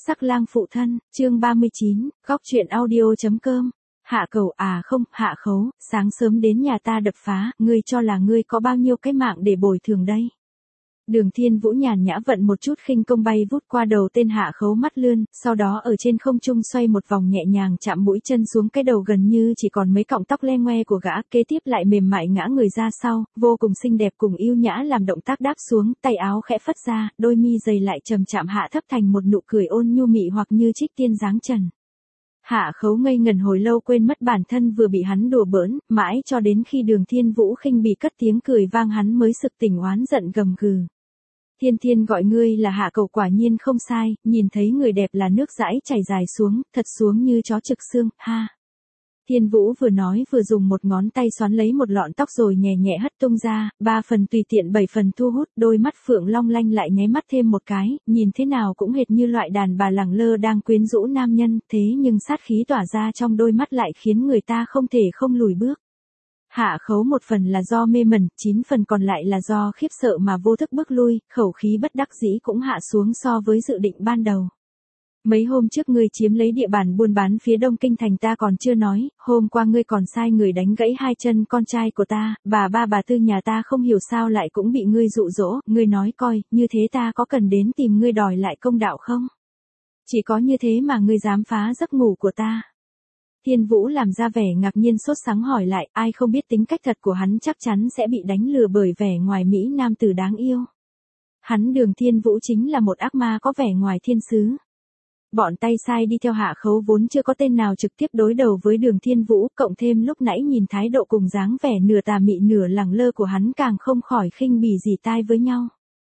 Sắc lang phụ thân, chương 39, góc truyện audio.com. Hạ Cầu à không, Hạ Khấu, sáng sớm đến nhà ta đập phá, ngươi cho là ngươi có bao nhiêu cái mạng để bồi thường đây. Đường Thiên Vũ nhàn nhã vận một chút khinh công bay vút qua đầu tên Hạ Khấu mắt lươn, sau đó ở trên không trung xoay một vòng nhẹ nhàng chạm mũi chân xuống cái đầu gần như chỉ còn mấy cọng tóc le ngoe của gã, kế tiếp lại mềm mại ngã người ra sau, vô cùng xinh đẹp cùng yêu nhã làm động tác đáp xuống, tay áo khẽ phất ra, đôi mi dày lại trầm chạm hạ thấp thành một nụ cười ôn nhu mị hoặc như trích tiên dáng trần. Hạ Khấu ngây ngần hồi lâu quên mất bản thân vừa bị hắn đùa bỡn, mãi cho đến khi Đường Thiên Vũ khinh bỉ cất tiếng cười vang hắn mới sực tỉnh oán giận gầm gừ. Thiên Thiên gọi ngươi là Hạ Cầu quả nhiên không sai, nhìn thấy người đẹp là nước dãi chảy dài xuống, thật xuống như chó trực xương, ha. Thiên Vũ vừa nói vừa dùng một ngón tay xoắn lấy một lọn tóc rồi nhẹ nhẹ hất tung ra, 3 phần tùy tiện 7 phần thu hút, đôi mắt phượng long lanh lại nháy mắt thêm một cái, nhìn thế nào cũng hệt như loại đàn bà lẳng lơ đang quyến rũ nam nhân, thế nhưng sát khí tỏa ra trong đôi mắt lại khiến người ta không thể không lùi bước. Hạ Khấu một phần là do mê mẩn, 9 phần còn lại là do khiếp sợ mà vô thức bước lui, khẩu khí bất đắc dĩ cũng hạ xuống so với dự định ban đầu. Mấy hôm trước ngươi chiếm lấy địa bàn buôn bán phía đông kinh thành ta còn chưa nói, hôm qua ngươi còn sai người đánh gãy 2 chân con trai của ta, bà ba bà tư nhà ta không hiểu sao lại cũng bị ngươi dụ dỗ, ngươi nói coi, như thế ta có cần đến tìm ngươi đòi lại công đạo không? Chỉ có như thế mà ngươi dám phá giấc ngủ của ta. Thiên Vũ làm ra vẻ ngạc nhiên sốt sắng hỏi lại, ai không biết tính cách thật của hắn chắc chắn sẽ bị đánh lừa bởi vẻ ngoài mỹ nam tử đáng yêu. Hắn Đường Thiên Vũ chính là một ác ma có vẻ ngoài thiên sứ. Bọn tay sai đi theo Hạ Khấu vốn chưa có tên nào trực tiếp đối đầu với Đường Thiên Vũ, cộng thêm lúc nãy nhìn thái độ cùng dáng vẻ nửa tà mị nửa lẳng lơ của hắn càng không khỏi khinh bỉ dỉ tai với nhau.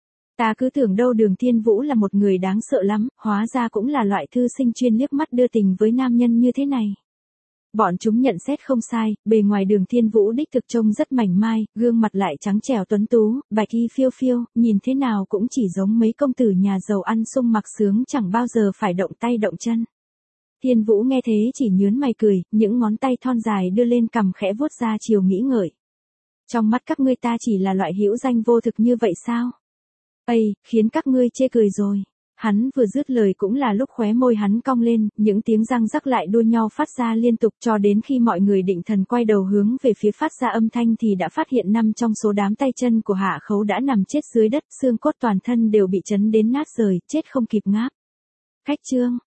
Ta cứ tưởng đâu Đường Thiên Vũ là một người đáng sợ lắm, hóa ra cũng là loại thư sinh chuyên liếc mắt đưa tình với nam nhân như thế này. Bọn chúng nhận xét không sai, bề ngoài Đường Thiên Vũ đích thực trông rất mảnh mai, gương mặt lại trắng trẻo tuấn tú, bạch y phiêu phiêu, nhìn thế nào cũng chỉ giống mấy công tử nhà giàu ăn sung mặc sướng chẳng bao giờ phải động tay động chân. Thiên Vũ nghe thế chỉ nhướng mày cười, những ngón tay thon dài đưa lên cằm khẽ vuốt ra chiều nghĩ ngợi. Trong mắt các ngươi ta chỉ là loại hữu danh vô thực như vậy sao? Ây, khiến các ngươi chê cười rồi. Hắn vừa dứt lời cũng là lúc khóe môi hắn cong lên, những tiếng răng rắc lại đua nhau phát ra liên tục cho đến khi mọi người định thần quay đầu hướng về phía phát ra âm thanh thì đã phát hiện 5 trong số đám tay chân của Hạ Khấu đã nằm chết dưới đất, xương cốt toàn thân đều bị chấn đến nát rời, chết không kịp ngáp. Khách trương,